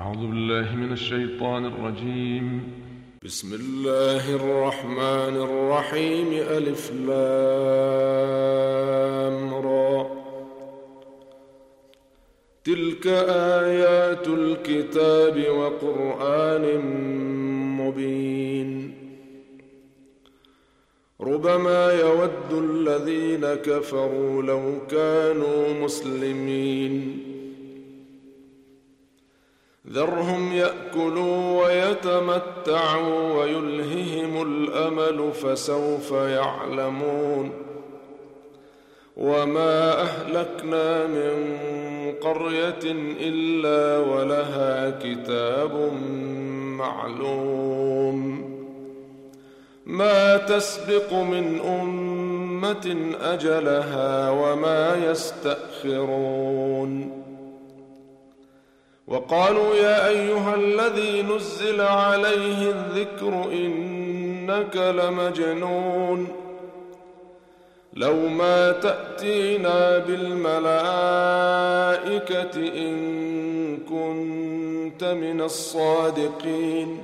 أعوذ بالله من الشيطان الرجيم. بسم الله الرحمن الرحيم. ألف لام را. تلك آيات الكتاب وقرآن مبين. ربما يود الذين كفروا لو كانوا مسلمين. ذرهم يأكلوا ويتمتعوا ويلههم الأمل فسوف يعلمون. وما أهلكنا من قرية إلا ولها كتاب معلوم. ما تسبق من أمة أجلها وما يستأخرون. وقالوا يا أيها الذي نزل عليه الذكر إنك لمجنون. لو ما تأتينا بالملائكة إن كنت من الصادقين.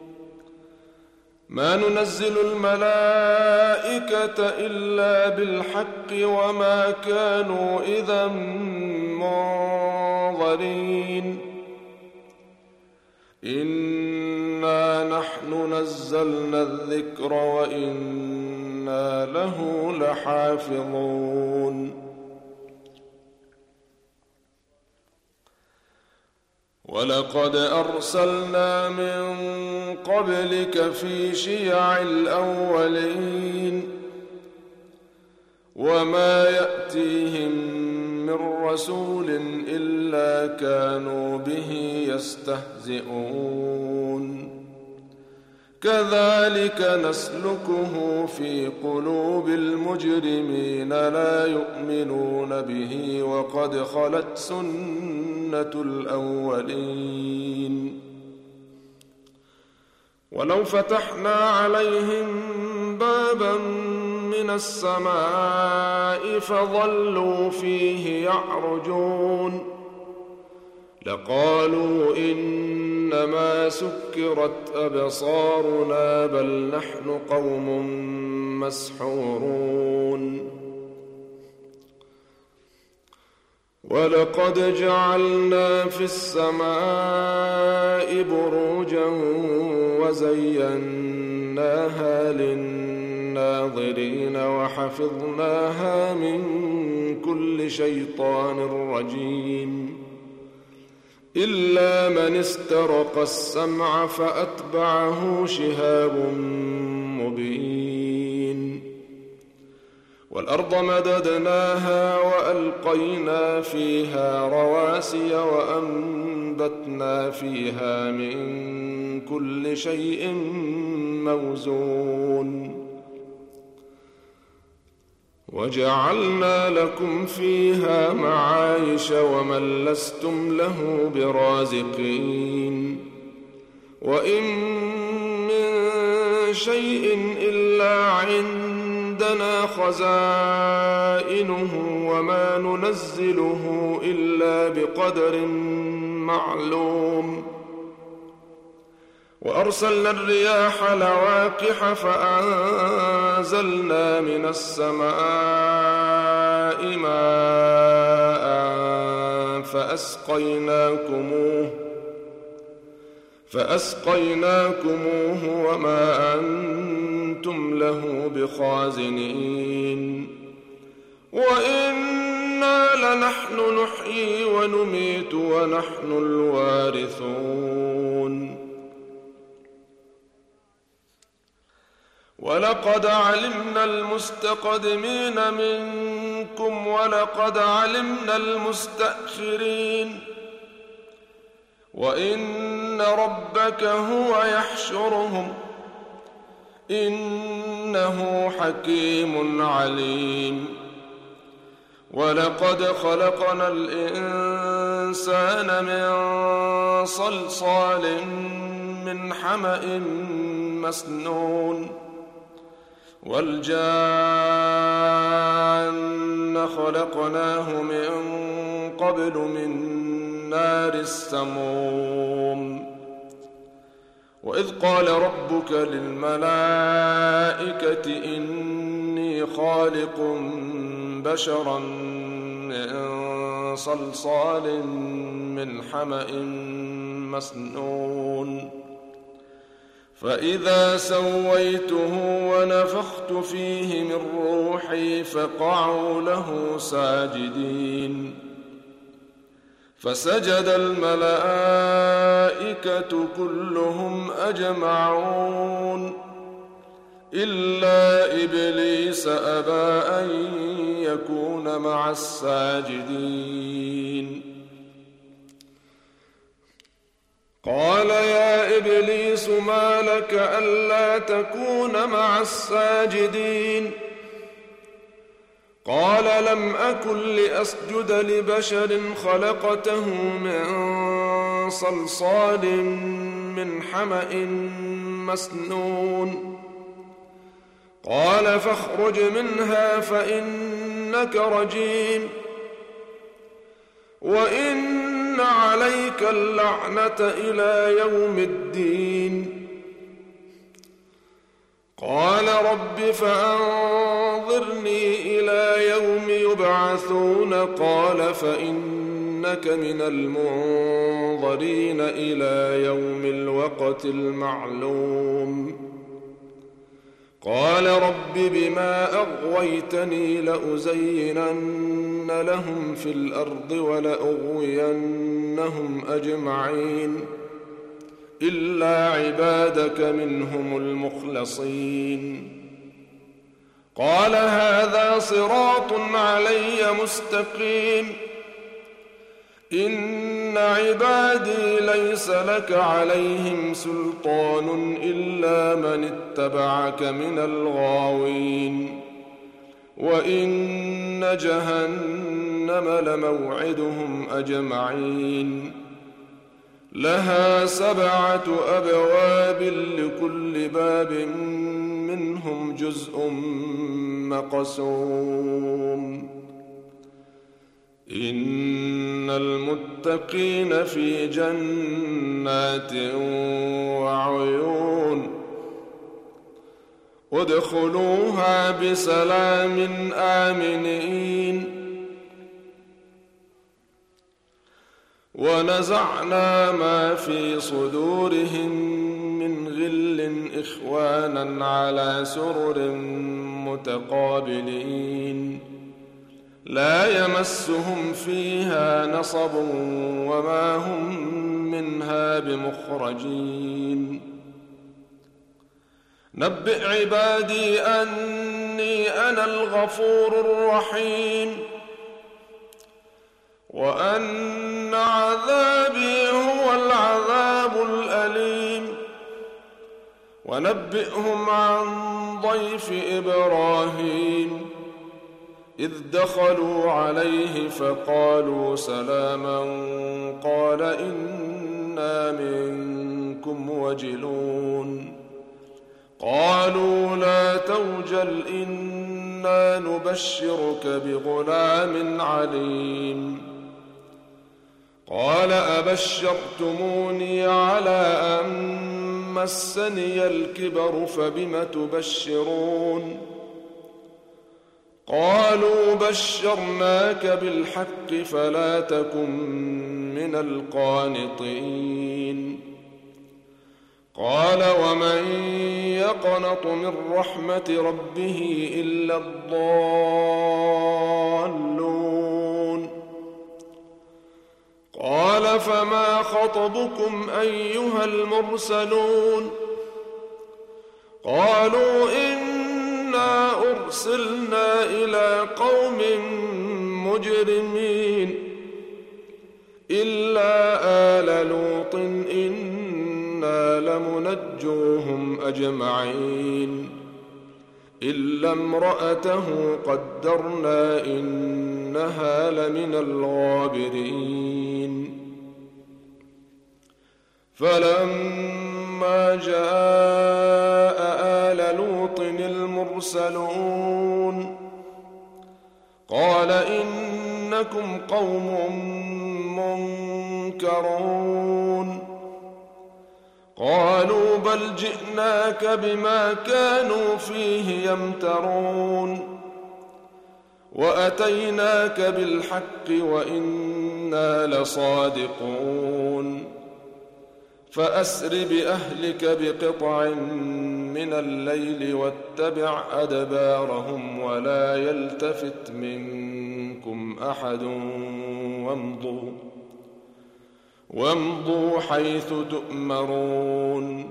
ما ننزل الملائكة إلا بالحق وما كانوا إذا منظرين. إنا نحن نزلنا الذكر وإنا له لحافظون. ولقد أرسلنا من قبلك في شيع الأولين. وما يأتيهم من رسول إلا كانوا به يستهزئون. كذلك نسلكه في قلوب المجرمين لا يؤمنون به وقد خلت سنة الأولين. ولو فتحنا عليهم بابا من السماء فظلوا فيه يعرجون لقالوا إنما سكرت أبصارنا بل نحن قوم مسحورون. ولقد جعلنا في السماء بروجا وزيناها للناظرين وحفظناها من كل شيطان رجيم إلا من استرق السمع فأتبعه شهاب مبين. والأرض مددناها وألقينا فيها رواسي وأنبتنا فيها من كل شيء موزون. وجعلنا لكم فيها معايش ومن لستم له برازقين. وإن من شيء إلا عندنا خزائنه وما ننزله إلا بقدر معلوم. وأرسلنا الرياح لواقح فأنزلنا من السماء ماء فأسقيناكموه وما أنتم له بخازنين. وإنا لنحن نحيي ونميت ونحن الوارثون. ولقد علمنا المستقدمين منكم ولقد علمنا المستأخرين. وإن ربك هو يحشرهم إنه حكيم عليم. ولقد خلقنا الإنسان من صلصال من حمأ مسنون. والجان خلقناه من قبل من نار السموم. وإذ قال ربك للملائكة إني خالق بشرا من صلصال من حمأ مسنون فإذا سويته ونفخت فيه من روحي فقعوا له ساجدين فسجد الملائكة كلهم أجمعون إلا إبليس أبى أن يكون مع الساجدين قال يا إبليس ما لك ألا تكون مع الساجدين قال لم أكن لأسجد لبشر خلقته من صلصال من حمأ مسنون قال فاخرج منها فإنك رجيم وإن عليك اللعنة إلى يوم الدين قال رب فأنظرني إلى يوم يبعثون قال فإنك من المنظرين إلى يوم الوقت المعلوم قال رب بما أغويتني لأزينن لهم في الأرض ولأغوينهم أجمعين إلا عبادك منهم المخلصين قال هذا صراط علي مستقيم إن عبادي ليس لك عليهم سلطان إلا من اتبعك من الغاوين وإن جهنم لموعدهم أجمعين لها 7 أبواب لكل باب منهم جزء مقسوم إن المتقين في جنات وعيون ادخلوها بسلام آمنين ونزعنا ما في صدورهم من غل إخوانا على سرر متقابلين لا يمسهم فيها نصب وما هم منها بمخرجين نبئ عبادي أني أنا الغفور الرحيم وأن عذابي هو العذاب الأليم ونبئهم عن ضيف إبراهيم إذ دخلوا عليه فقالوا سلاما قال إنا منكم وجلون قالوا لا توجل إنا نبشرك بغلام عليم قال أبشرتموني على أن مسني الكبر فبم تبشرون قالوا بشرناك بالحق فلا تكن من القانطين قال ومن يقنط من رحمة ربه إلا الضالون قال فما خطبكم أيها المرسلون قالوا إنا أرسلنا إلى قوم مجرمين إلا آل لوط إنا لمنجوهم أجمعين إلا امرأته قدرنا إنها لمن الغابرين فلما جاء آل لوط المرسلون قال إنكم قوم منكرون قالوا بل جئناك بما كانوا فيه يمترون وأتيناك بالحق وإنا لصادقون فأسر بأهلك بقطع من الليل واتبع أدبارهم ولا يلتفت منكم أحد وامضوا حيث تؤمرون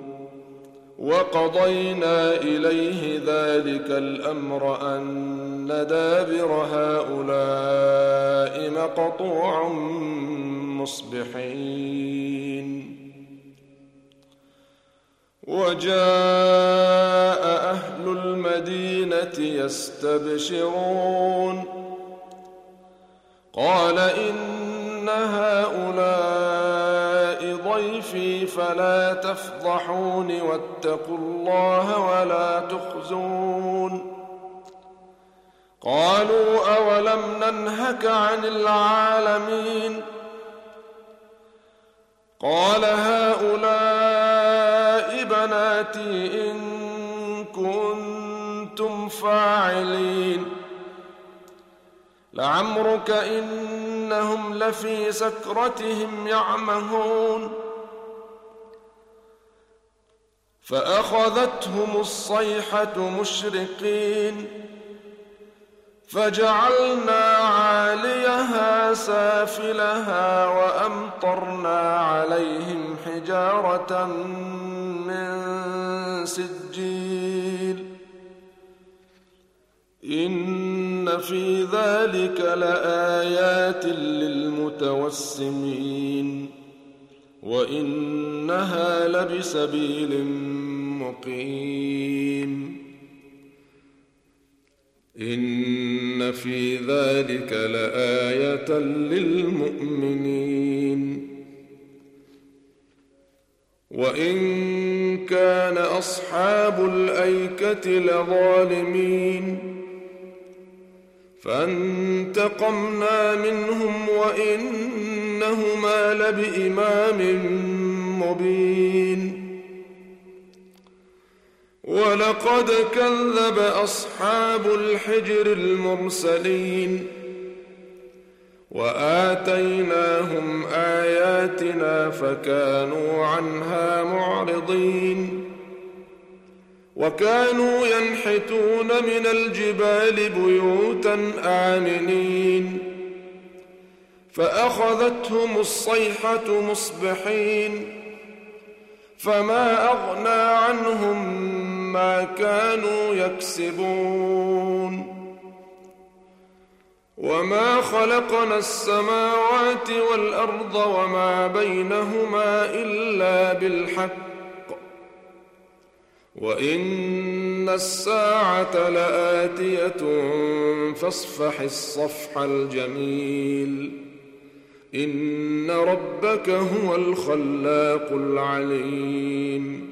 وقضينا إليه ذلك الأمر أن دابر هؤلاء مقطوع مصبحين وجاء أهل المدينة يستبشرون قال إن هؤلاء ضيفي فلا تفضحون واتقوا الله ولا تخزون قالوا أولم ننهك عن العالمين قال هؤلاء بناتي إن كنتم فاعلين لعمرك إنهم لفي سكرتهم يعمهون فأخذتهم الصيحة مشرقين فجعلنا عاليها سافلها وأمطرنا عليهم حجارة من سجيل إن في ذلك لآيات للمتوسمين وإنها لبسبيل مقيم إن في ذلك لآية للمؤمنين وإن كان أصحاب الأيكة لظالمين فانتقمنا منهم وإنهما لبإمام مبين ولقد كذب أصحاب الحجر المرسلين وآتيناهم آياتنا فكانوا عنها معرضين وكانوا ينحتون من الجبال بيوتا آمنين فأخذتهم الصيحة مصبحين فما أغنى عنهم ما كانوا يكسبون وما خلقنا السماوات والأرض وما بينهما إلا بالحق وإن الساعة لآتية فاصفح الصفح الجميل إن ربك هو الخلاق العليم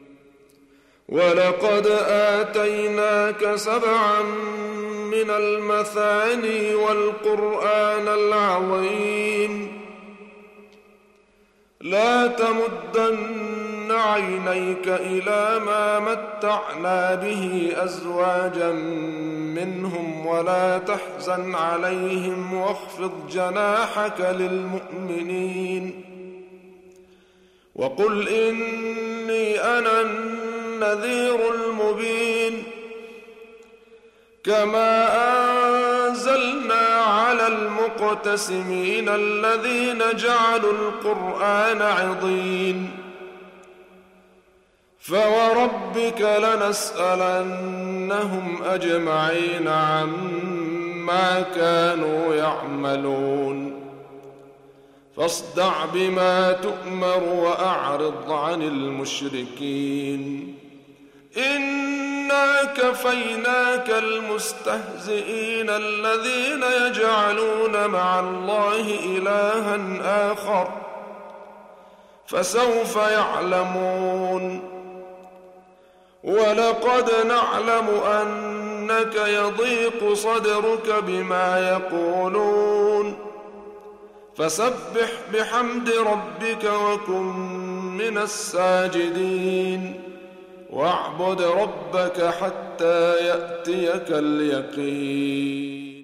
ولقد آتيناك 7 من المثاني والقرآن العظيم لا تمدن عينيك إلى ما متعنا به أزواجا منهم ولا تحزن عليهم واخفض جناحك للمؤمنين وقل إني أنا النذير المبين كما أنزلنا على المقتسمين الذين جعلوا القرآن عضين فوربك لنسألنهم أجمعين عما كانوا يعملون فاصدع بما تؤمر وأعرض عن المشركين إنا كفيناك المستهزئين الذين يجعلون مع الله إلها آخر فسوف يعلمون ولقد نعلم أنك يضيق صدرك بما يقولون فسبح بحمد ربك وكن من الساجدين واعبد ربك حتى يأتيك اليقين